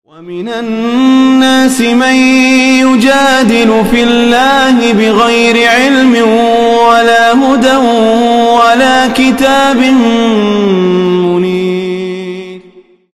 ومن الناس من يجادل في الله بغير علم ولا هدى ولا كتاب منير.